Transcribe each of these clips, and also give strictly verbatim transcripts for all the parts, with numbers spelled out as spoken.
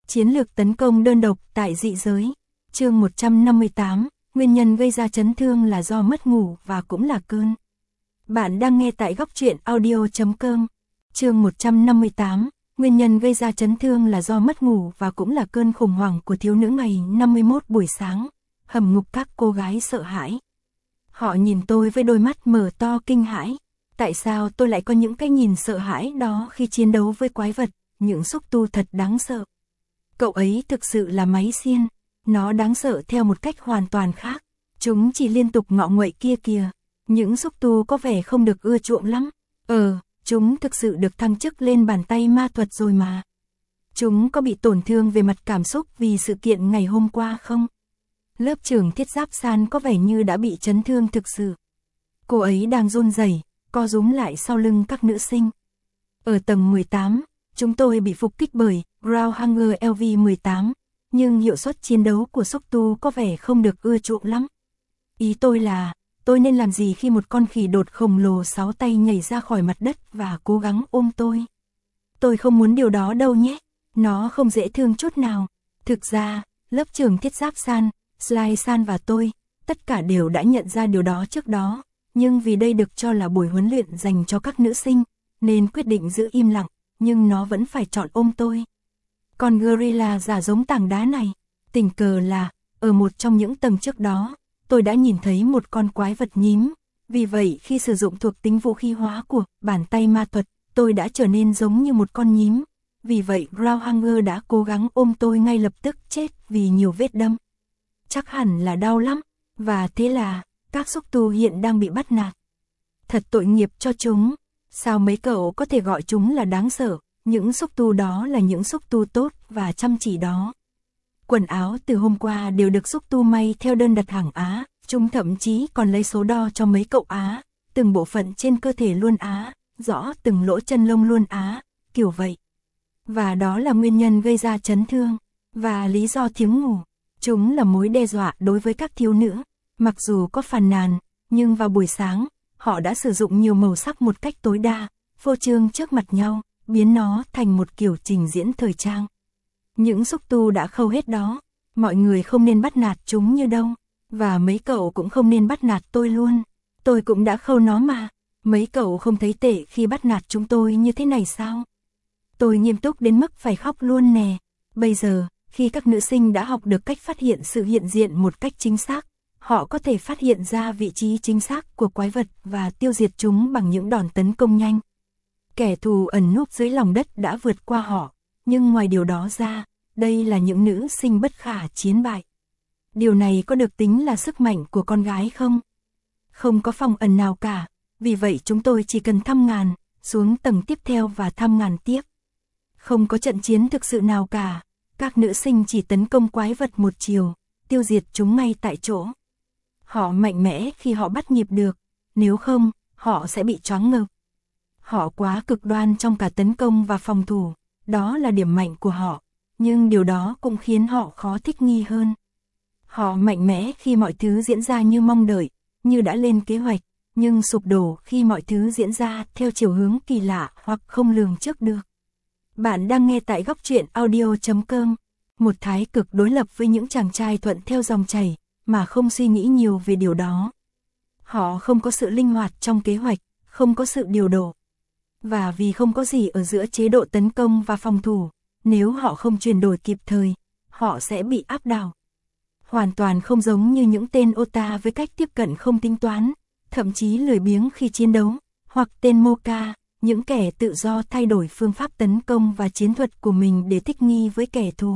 Chiến lược tấn công đơn độc tại dị giới. Chương một trăm năm mươi tám, nguyên nhân gây ra chấn thương là do mất ngủ và cũng là cơn. Bạn đang nghe tại góc truyện audio chấm com. Chương một trăm năm mươi tám, nguyên nhân gây ra chấn thương là do mất ngủ và cũng là cơn khủng hoảng của thiếu nữ ngày năm mươi mốt buổi sáng. Hầm ngục các cô gái sợ hãi. Họ nhìn tôi với đôi mắt mở to kinh hãi. Tại sao tôi lại có những cái nhìn sợ hãi đó khi chiến đấu với quái vật, những xúc tu thật đáng sợ. Cậu ấy thực sự là máy xiên. Nó đáng sợ theo một cách hoàn toàn khác. Chúng chỉ liên tục ngọ nguậy kia kìa. Những xúc tu có vẻ không được ưa chuộng lắm. Ờ, chúng thực sự được thăng chức lên bàn tay ma thuật rồi mà. Chúng có bị tổn thương về mặt cảm xúc vì sự kiện ngày hôm qua không? Lớp trưởng Thiết Giáp San có vẻ như đã bị chấn thương thực sự. Cô ấy đang run rẩy, co rúm lại sau lưng các nữ sinh. Ở tầng mười tám, chúng tôi bị phục kích bởi Ground Hunger L V mười tám, nhưng hiệu suất chiến đấu của xúc tu có vẻ không được ưa chuộng lắm. Ý tôi là, tôi nên làm gì khi một con khỉ đột khổng lồ sáu tay nhảy ra khỏi mặt đất và cố gắng ôm tôi? Tôi không muốn điều đó đâu nhé, nó không dễ thương chút nào. Thực ra, lớp trưởng Thiết Giáp San, Sly San và tôi, tất cả đều đã nhận ra điều đó trước đó, nhưng vì đây được cho là buổi huấn luyện dành cho các nữ sinh, nên quyết định giữ im lặng, nhưng nó vẫn phải chọn ôm tôi. Con gorilla giả giống tảng đá này, tình cờ là, ở một trong những tầng trước đó, tôi đã nhìn thấy một con quái vật nhím, vì vậy khi sử dụng thuộc tính vũ khí hóa của bàn tay ma thuật, tôi đã trở nên giống như một con nhím, vì vậy Ground Hunger đã cố gắng ôm tôi ngay lập tức chết vì nhiều vết đâm. Chắc hẳn là đau lắm, và thế là, các xúc tu hiện đang bị bắt nạt. Thật tội nghiệp cho chúng, sao mấy cậu có thể gọi chúng là đáng sợ, những xúc tu đó là những xúc tu tốt và chăm chỉ đó. Quần áo từ hôm qua đều được xúc tu may theo đơn đặt hàng Á, chúng thậm chí còn lấy số đo cho mấy cậu Á, từng bộ phận trên cơ thể luôn Á, rõ từng lỗ chân lông luôn Á, kiểu vậy. Và đó là nguyên nhân gây ra chấn thương, và lý do thiếu ngủ. Chúng là mối đe dọa đối với các thiếu nữ, mặc dù có phàn nàn, nhưng vào buổi sáng, họ đã sử dụng nhiều màu sắc một cách tối đa, phô trương trước mặt nhau, biến nó thành một kiểu trình diễn thời trang. Những xúc tu đã khâu hết đó, mọi người không nên bắt nạt chúng như đâu, và mấy cậu cũng không nên bắt nạt tôi luôn, tôi cũng đã khâu nó mà, mấy cậu không thấy tệ khi bắt nạt chúng tôi như thế này sao? Tôi nghiêm túc đến mức phải khóc luôn nè, bây giờ, khi các nữ sinh đã học được cách phát hiện sự hiện diện một cách chính xác, họ có thể phát hiện ra vị trí chính xác của quái vật và tiêu diệt chúng bằng những đòn tấn công nhanh. Kẻ thù ẩn núp dưới lòng đất đã vượt qua họ, nhưng ngoài điều đó ra, đây là những nữ sinh bất khả chiến bại. Điều này có được tính là sức mạnh của con gái không? Không có phòng ẩn nào cả, vì vậy chúng tôi chỉ cần thăm ngàn, xuống tầng tiếp theo và thăm ngàn tiếp. Không có trận chiến thực sự nào cả, các nữ sinh chỉ tấn công quái vật một chiều, tiêu diệt chúng ngay tại chỗ. Họ mạnh mẽ khi họ bắt nhịp được, nếu không, họ sẽ bị choáng ngợp. Họ quá cực đoan trong cả tấn công và phòng thủ, đó là điểm mạnh của họ, nhưng điều đó cũng khiến họ khó thích nghi hơn. Họ mạnh mẽ khi mọi thứ diễn ra như mong đợi, như đã lên kế hoạch, nhưng sụp đổ khi mọi thứ diễn ra theo chiều hướng kỳ lạ hoặc không lường trước được. Bạn đang nghe tại góc truyện audio chấm com, một thái cực đối lập với những chàng trai thuận theo dòng chảy, mà không suy nghĩ nhiều về điều đó. Họ không có sự linh hoạt trong kế hoạch, không có sự điều độ. Và vì không có gì ở giữa chế độ tấn công và phòng thủ, nếu họ không chuyển đổi kịp thời, họ sẽ bị áp đảo. Hoàn toàn không giống như những tên Ota với cách tiếp cận không tính toán, thậm chí lười biếng khi chiến đấu, hoặc tên Moka, những kẻ tự do thay đổi phương pháp tấn công và chiến thuật của mình để thích nghi với kẻ thù.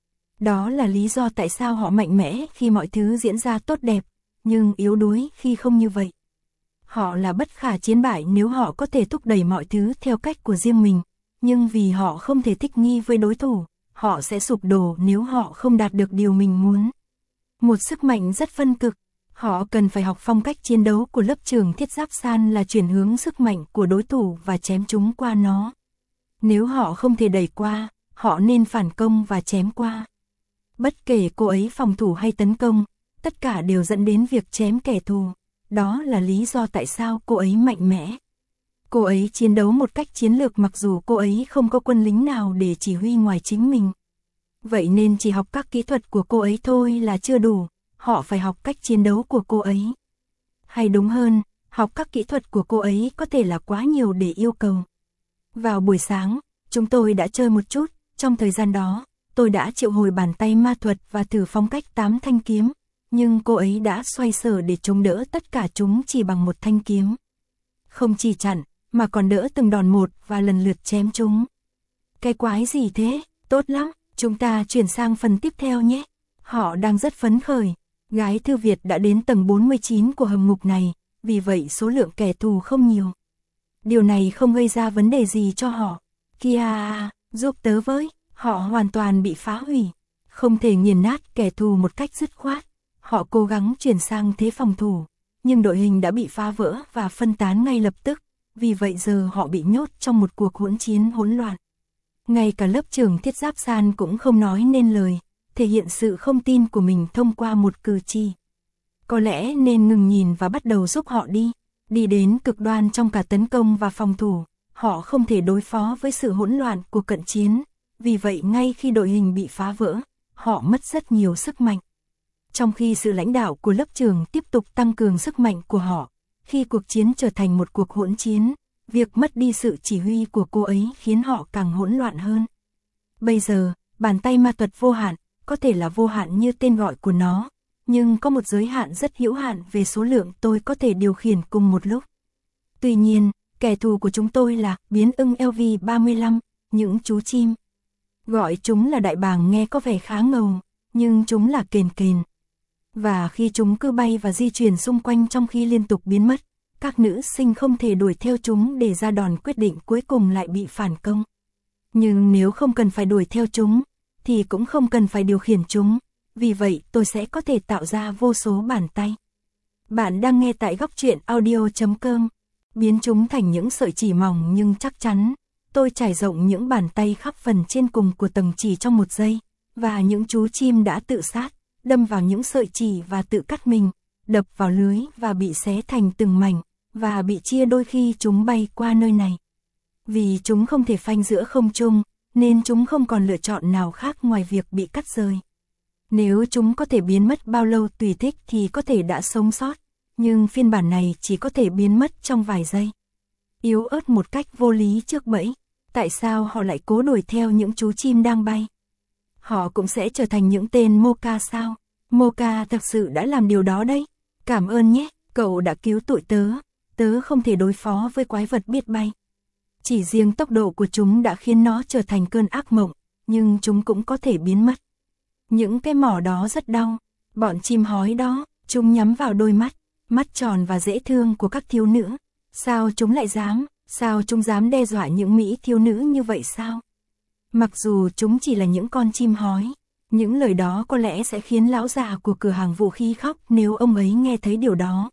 Đó là lý do tại sao họ mạnh mẽ khi mọi thứ diễn ra tốt đẹp, nhưng yếu đuối khi không như vậy. Họ là bất khả chiến bại nếu họ có thể thúc đẩy mọi thứ theo cách của riêng mình, nhưng vì họ không thể thích nghi với đối thủ, họ sẽ sụp đổ nếu họ không đạt được điều mình muốn. Một sức mạnh rất phân cực, họ cần phải học phong cách chiến đấu của lớp trưởng Thiết Giáp San là chuyển hướng sức mạnh của đối thủ và chém chúng qua nó. Nếu họ không thể đẩy qua, họ nên phản công và chém qua. Bất kể cô ấy phòng thủ hay tấn công, tất cả đều dẫn đến việc chém kẻ thù. Đó là lý do tại sao cô ấy mạnh mẽ. Cô ấy chiến đấu một cách chiến lược mặc dù cô ấy không có quân lính nào để chỉ huy ngoài chính mình. Vậy nên chỉ học các kỹ thuật của cô ấy thôi là chưa đủ, họ phải học cách chiến đấu của cô ấy. Hay đúng hơn, học các kỹ thuật của cô ấy có thể là quá nhiều để yêu cầu. Vào buổi sáng, chúng tôi đã chơi một chút, trong thời gian đó, tôi đã triệu hồi bàn tay ma thuật và thử phong cách tám thanh kiếm, nhưng cô ấy đã xoay sở để chống đỡ tất cả chúng chỉ bằng một thanh kiếm. Không chỉ chặn, mà còn đỡ từng đòn một và lần lượt chém chúng. Cái quái gì thế, tốt lắm, chúng ta chuyển sang phần tiếp theo nhé. Họ đang rất phấn khởi, gái Thư Việt đã đến tầng bốn mươi chín của hầm ngục này, vì vậy số lượng kẻ thù không nhiều. Điều này không gây ra vấn đề gì cho họ. Kia, giúp tớ với, họ hoàn toàn bị phá hủy. Không thể nghiền nát kẻ thù một cách dứt khoát. Họ cố gắng chuyển sang thế phòng thủ, nhưng đội hình đã bị phá vỡ và phân tán ngay lập tức, vì vậy giờ họ bị nhốt trong một cuộc hỗn chiến hỗn loạn. Ngay cả lớp trưởng Thiết Giáp San cũng không nói nên lời, thể hiện sự không tin của mình thông qua một cử chỉ. Có lẽ nên ngừng nhìn và bắt đầu giúp họ đi, đi đến cực đoan trong cả tấn công và phòng thủ, họ không thể đối phó với sự hỗn loạn của cận chiến, vì vậy ngay khi đội hình bị phá vỡ, họ mất rất nhiều sức mạnh. Trong khi sự lãnh đạo của lớp trưởng tiếp tục tăng cường sức mạnh của họ, khi cuộc chiến trở thành một cuộc hỗn chiến, việc mất đi sự chỉ huy của cô ấy khiến họ càng hỗn loạn hơn. Bây giờ, bàn tay ma thuật vô hạn, có thể là vô hạn như tên gọi của nó, nhưng có một giới hạn rất hữu hạn về số lượng tôi có thể điều khiển cùng một lúc. Tuy nhiên, kẻ thù của chúng tôi là biến ưng L V ba mươi lăm, những chú chim. Gọi chúng là đại bàng nghe có vẻ khá ngầu, nhưng chúng là kền kền. Và khi chúng cứ bay và di chuyển xung quanh trong khi liên tục biến mất, các nữ sinh không thể đuổi theo chúng để ra đòn quyết định cuối cùng lại bị phản công. Nhưng nếu không cần phải đuổi theo chúng, thì cũng không cần phải điều khiển chúng, vì vậy tôi sẽ có thể tạo ra vô số bàn tay. Bạn đang nghe tại góc truyện audio chấm com, biến chúng thành những sợi chỉ mỏng nhưng chắc chắn. Tôi trải rộng những bàn tay khắp phần trên cùng của tầng chỉ trong một giây, và những chú chim đã tự sát, đâm vào những sợi chỉ và tự cắt mình, đập vào lưới và bị xé thành từng mảnh, và bị chia đôi khi chúng bay qua nơi này. Vì chúng không thể phanh giữa không trung, nên chúng không còn lựa chọn nào khác ngoài việc bị cắt rời. Nếu chúng có thể biến mất bao lâu tùy thích thì có thể đã sống sót, nhưng phiên bản này chỉ có thể biến mất trong vài giây. Yếu ớt một cách vô lý trước bẫy, tại sao họ lại cố đuổi theo những chú chim đang bay? Họ cũng sẽ trở thành những tên Mocha sao? Mocha thực sự đã làm điều đó đấy. Cảm ơn nhé, cậu đã cứu tụi tớ. Tớ không thể đối phó với quái vật biết bay. Chỉ riêng tốc độ của chúng đã khiến nó trở thành cơn ác mộng, nhưng chúng cũng có thể biến mất. Những cái mỏ đó rất đau. Bọn chim hói đó, chúng nhắm vào đôi mắt, mắt tròn và dễ thương của các thiếu nữ. Sao chúng lại dám, sao chúng dám đe dọa những mỹ thiếu nữ như vậy sao? Mặc dù chúng chỉ là những con chim hói, những lời đó có lẽ sẽ khiến lão già của cửa hàng vũ khí khóc nếu ông ấy nghe thấy điều đó.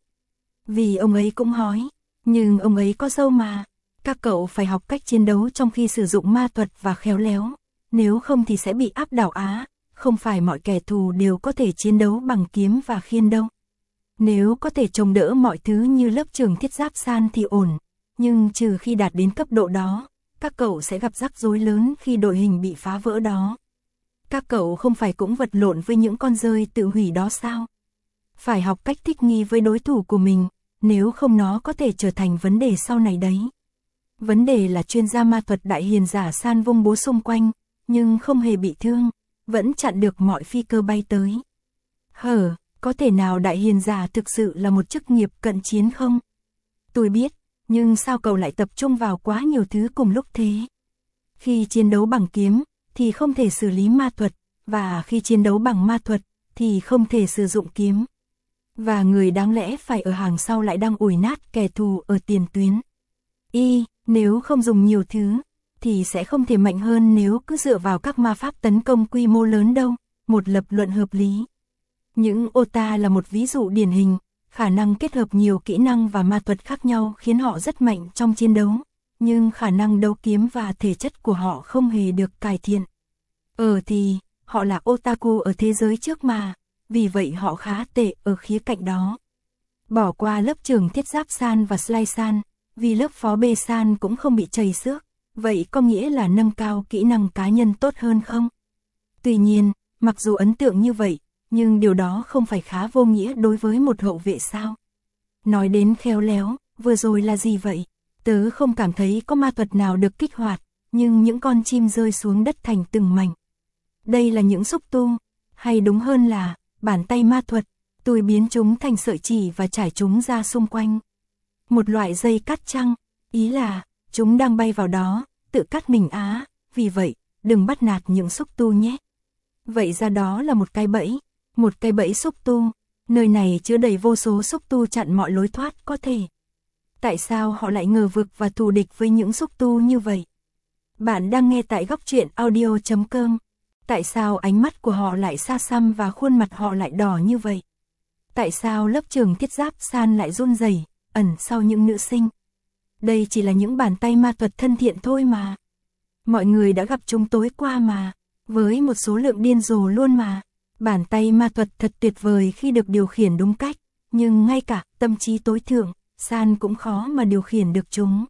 Vì ông ấy cũng hói, nhưng ông ấy có râu mà. Các cậu phải học cách chiến đấu trong khi sử dụng ma thuật và khéo léo, nếu không thì sẽ bị áp đảo á, không phải mọi kẻ thù đều có thể chiến đấu bằng kiếm và khiên đâu. Nếu có thể chống đỡ mọi thứ như lớp trưởng Thiết Giáp San thì ổn, nhưng trừ khi đạt đến cấp độ đó, các cậu sẽ gặp rắc rối lớn khi đội hình bị phá vỡ đó. Các cậu không phải cũng vật lộn với những con rơi tự hủy đó sao? Phải học cách thích nghi với đối thủ của mình, nếu không nó có thể trở thành vấn đề sau này đấy. Vấn đề là chuyên gia ma thuật đại hiền giả San vung búa xung quanh, nhưng không hề bị thương, vẫn chặn được mọi phi cơ bay tới. Hở, có thể nào đại hiền giả thực sự là một chức nghiệp cận chiến không? Tôi biết, nhưng sao cậu lại tập trung vào quá nhiều thứ cùng lúc thế? Khi chiến đấu bằng kiếm, thì không thể xử lý ma thuật, và khi chiến đấu bằng ma thuật, thì không thể sử dụng kiếm. Và người đáng lẽ phải ở hàng sau lại đang ủi nát kẻ thù ở tiền tuyến. Y, nếu không dùng nhiều thứ, thì sẽ không thể mạnh hơn nếu cứ dựa vào các ma pháp tấn công quy mô lớn đâu, một lập luận hợp lý. Những Ota là một ví dụ điển hình, khả năng kết hợp nhiều kỹ năng và ma thuật khác nhau khiến họ rất mạnh trong chiến đấu, nhưng khả năng đấu kiếm và thể chất của họ không hề được cải thiện. Ờ thì, họ là otaku ở thế giới trước mà, vì vậy họ khá tệ ở khía cạnh đó. Bỏ qua lớp trưởng Thiết Giáp San và Sly San, vì lớp phó B San cũng không bị chầy xước, vậy có nghĩa là nâng cao kỹ năng cá nhân tốt hơn không? Tuy nhiên, mặc dù ấn tượng như vậy, nhưng điều đó không phải khá vô nghĩa đối với một hậu vệ sao. Nói đến khéo léo, vừa rồi là gì vậy? Tớ không cảm thấy có ma thuật nào được kích hoạt, nhưng những con chim rơi xuống đất thành từng mảnh. Đây là những xúc tu, hay đúng hơn là bàn tay ma thuật. Tôi biến chúng thành sợi chỉ và trải chúng ra xung quanh. Một loại dây cắt chăng, ý là chúng đang bay vào đó, tự cắt mình á, vì vậy, đừng bắt nạt những xúc tu nhé. Vậy ra đó là một cái bẫy, một cái bẫy xúc tu, nơi này chứa đầy vô số xúc tu chặn mọi lối thoát có thể. Tại sao họ lại ngờ vực và thù địch với những xúc tu như vậy? Bạn đang nghe tại góc truyện audio chấm com. Tại sao ánh mắt của họ lại xa xăm và khuôn mặt họ lại đỏ như vậy? Tại sao lớp trường thiết giáp san lại run rẩy, ẩn sau những nữ sinh? Đây chỉ là những bàn tay ma thuật thân thiện thôi mà. Mọi người đã gặp chúng tối qua mà, với một số lượng điên rồ luôn mà. Bàn tay ma thuật thật tuyệt vời khi được điều khiển đúng cách, nhưng ngay cả tâm trí tối thượng, san cũng khó mà điều khiển được chúng.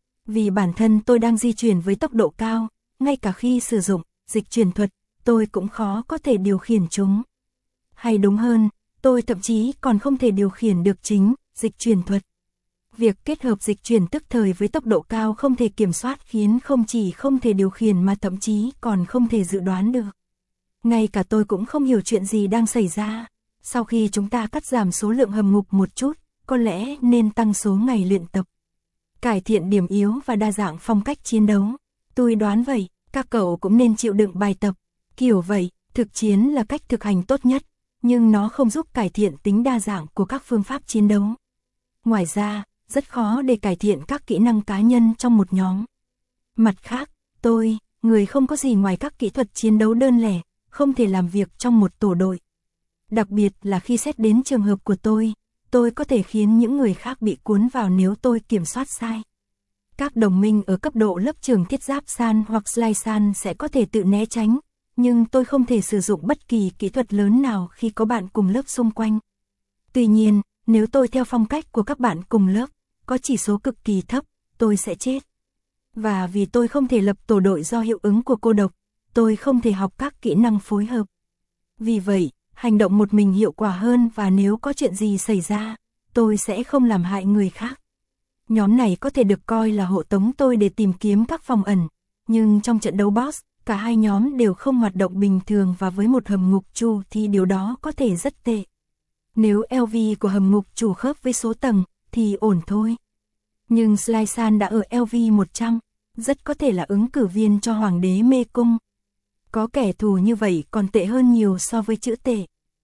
Vì bản thân tôi đang di chuyển với tốc độ cao, ngay cả khi sử dụng dịch chuyển thuật, tôi cũng khó có thể điều khiển chúng. Hay đúng hơn, tôi thậm chí còn không thể điều khiển được chính dịch chuyển thuật. Việc kết hợp dịch chuyển tức thời với tốc độ cao không thể kiểm soát khiến không chỉ không thể điều khiển mà thậm chí còn không thể dự đoán được. Ngay cả tôi cũng không hiểu chuyện gì đang xảy ra. Sau khi chúng ta cắt giảm số lượng hầm ngục một chút, có lẽ nên tăng số ngày luyện tập. Cải thiện điểm yếu và đa dạng phong cách chiến đấu. Tôi đoán vậy, các cậu cũng nên chịu đựng bài tập. Kiểu vậy, thực chiến là cách thực hành tốt nhất, nhưng nó không giúp cải thiện tính đa dạng của các phương pháp chiến đấu. Ngoài ra, rất khó để cải thiện các kỹ năng cá nhân trong một nhóm. Mặt khác, tôi, người không có gì ngoài các kỹ thuật chiến đấu đơn lẻ, không thể làm việc trong một tổ đội. Đặc biệt là khi xét đến trường hợp của tôi, tôi có thể khiến những người khác bị cuốn vào nếu tôi kiểm soát sai. Các đồng minh ở cấp độ lớp trường thiết giáp san hoặc slide san sẽ có thể tự né tránh, nhưng tôi không thể sử dụng bất kỳ kỹ thuật lớn nào khi có bạn cùng lớp xung quanh. Tuy nhiên, nếu tôi theo phong cách của các bạn cùng lớp, có chỉ số cực kỳ thấp, tôi sẽ chết. Và vì tôi không thể lập tổ đội do hiệu ứng của cô độc, tôi không thể học các kỹ năng phối hợp. Vì vậy, hành động một mình hiệu quả hơn và nếu có chuyện gì xảy ra, tôi sẽ không làm hại người khác. Nhóm này có thể được coi là hộ tống tôi để tìm kiếm các phòng ẩn, nhưng trong trận đấu boss, cả hai nhóm đều không hoạt động bình thường và với một hầm ngục chủ thì điều đó có thể rất tệ. Nếu lờ vê của hầm ngục chủ khớp với số tầng, thì ổn thôi. Nhưng Slide San đã ở lờ vê một trăm, rất có thể là ứng cử viên cho Hoàng đế Mê Cung. Có kẻ thù như vậy còn tệ hơn nhiều so với chữ tệ.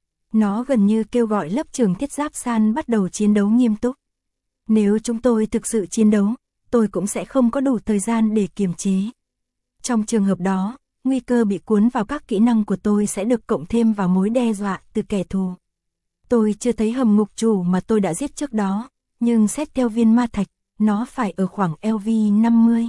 Nó gần như kêu gọi lớp trường thiết giáp san bắt đầu chiến đấu nghiêm túc. Nếu chúng tôi thực sự chiến đấu, tôi cũng sẽ không có đủ thời gian để kiềm chế. Trong trường hợp đó, nguy cơ bị cuốn vào các kỹ năng của tôi sẽ được cộng thêm vào mối đe dọa từ kẻ thù. Tôi chưa thấy hầm ngục chủ mà tôi đã giết trước đó, nhưng xét theo viên ma thạch, nó phải ở khoảng lờ vê năm mươi.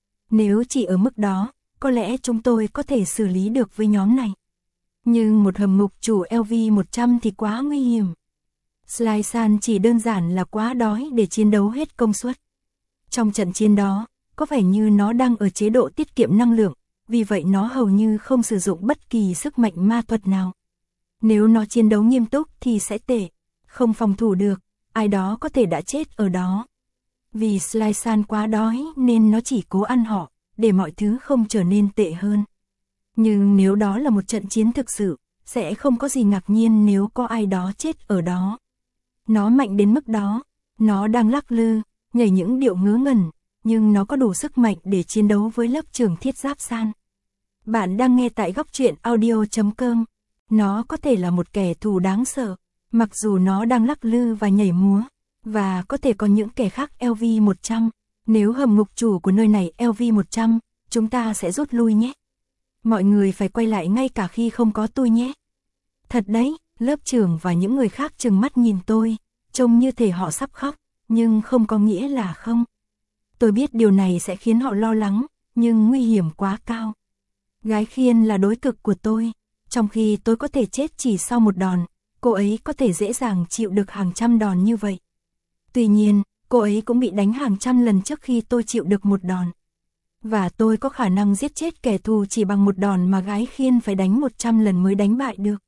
Nếu chỉ ở mức đó, có lẽ chúng tôi có thể xử lý được với nhóm này. Nhưng một hầm ngục chủ lờ vê một trăm thì quá nguy hiểm. Slide San chỉ đơn giản là quá đói để chiến đấu hết công suất. Trong trận chiến đó, có vẻ như nó đang ở chế độ tiết kiệm năng lượng, vì vậy nó hầu như không sử dụng bất kỳ sức mạnh ma thuật nào. Nếu nó chiến đấu nghiêm túc thì sẽ tệ, không phòng thủ được, ai đó có thể đã chết ở đó. Vì Slide San quá đói nên nó chỉ cố ăn họ, để mọi thứ không trở nên tệ hơn. Nhưng nếu đó là một trận chiến thực sự, sẽ không có gì ngạc nhiên nếu có ai đó chết ở đó. Nó mạnh đến mức đó, nó đang lắc lư, nhảy những điệu ngớ ngẩn, nhưng nó có đủ sức mạnh để chiến đấu với lớp trường thiết giáp san. Bạn đang nghe tại góc truyện audio chấm com. Nó có thể là một kẻ thù đáng sợ, mặc dù nó đang lắc lư và nhảy múa, và có thể có những kẻ khác lờ vê một trăm. Nếu hầm ngục chủ của nơi này lờ vê một trăm, chúng ta sẽ rút lui nhé. Mọi người phải quay lại ngay cả khi không có tôi nhé. Thật đấy, lớp trưởng và những người khác trừng mắt nhìn tôi, trông như thể họ sắp khóc, nhưng không có nghĩa là không. Tôi biết điều này sẽ khiến họ lo lắng, nhưng nguy hiểm quá cao. Gái Khiên là đối cực của tôi, trong khi tôi có thể chết chỉ sau một đòn, cô ấy có thể dễ dàng chịu được hàng trăm đòn như vậy. Tuy nhiên, cô ấy cũng bị đánh hàng trăm lần trước khi tôi chịu được một đòn. Và tôi có khả năng giết chết kẻ thù chỉ bằng một đòn mà gái khiên phải đánh một trăm lần mới đánh bại được.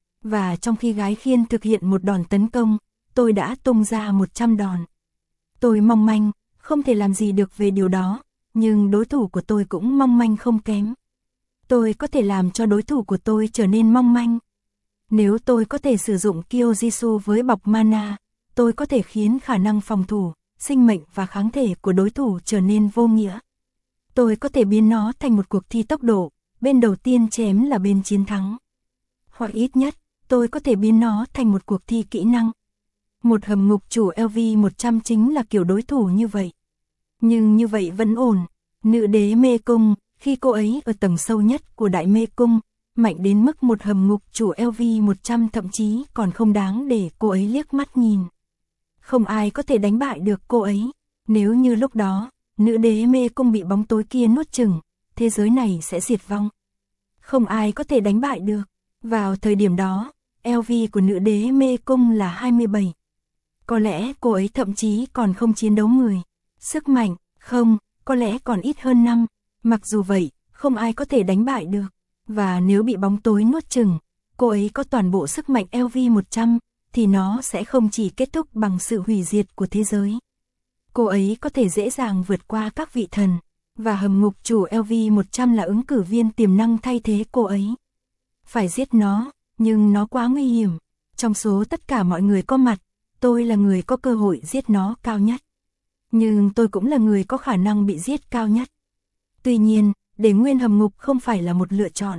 Và trong khi gái khiên thực hiện một đòn tấn công, tôi đã tung ra một trăm đòn. Tôi mong manh, không thể làm gì được về điều đó, nhưng đối thủ của tôi cũng mong manh không kém. Tôi có thể làm cho đối thủ của tôi trở nên mong manh. Nếu tôi có thể sử dụng Kyojitsu với bọc mana, tôi có thể khiến khả năng phòng thủ, sinh mệnh và kháng thể của đối thủ trở nên vô nghĩa. Tôi có thể biến nó thành một cuộc thi tốc độ, bên đầu tiên chém là bên chiến thắng. Hoặc ít nhất, tôi có thể biến nó thành một cuộc thi kỹ năng. Một hầm ngục chủ L V một trăm chính là kiểu đối thủ như vậy. Nhưng như vậy vẫn ổn. Nữ đế mê cung, khi cô ấy ở tầng sâu nhất của đại mê cung, mạnh đến mức một hầm ngục chủ L V một trăm thậm chí còn không đáng để cô ấy liếc mắt nhìn. Không ai có thể đánh bại được cô ấy. Nếu như lúc đó, nữ đế mê cung bị bóng tối kia nuốt chửng, thế giới này sẽ diệt vong. Không ai có thể đánh bại được. Vào thời điểm đó, L V của nữ đế mê cung là hai mươi bảy. Có lẽ cô ấy thậm chí còn không chiến đấu mười. Sức mạnh, không, có lẽ còn ít hơn năm. Mặc dù vậy, không ai có thể đánh bại được. Và nếu bị bóng tối nuốt chửng, cô ấy có toàn bộ sức mạnh L V một trăm, thì nó sẽ không chỉ kết thúc bằng sự hủy diệt của thế giới. Cô ấy có thể dễ dàng vượt qua các vị thần, và hầm ngục chủ L V một trăm là ứng cử viên tiềm năng thay thế cô ấy. Phải giết nó, nhưng nó quá nguy hiểm. Trong số tất cả mọi người có mặt, tôi là người có cơ hội giết nó cao nhất. Nhưng tôi cũng là người có khả năng bị giết cao nhất. Tuy nhiên, để nguyên hầm ngục không phải là một lựa chọn.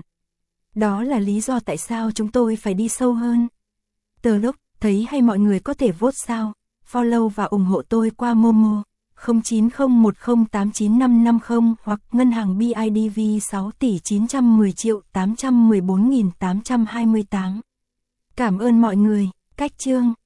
Đó là lý do tại sao chúng tôi phải đi sâu hơn. Từ lúc thấy hay mọi người có thể vote sao, follow và ủng hộ tôi qua Momo không chín không một không tám chín năm năm không hoặc ngân hàng B I D V sáu tỷ chín trăm mười triệu tám trăm mười bốn nghìn tám trăm hai mươi tám. Cảm ơn mọi người. Cách chương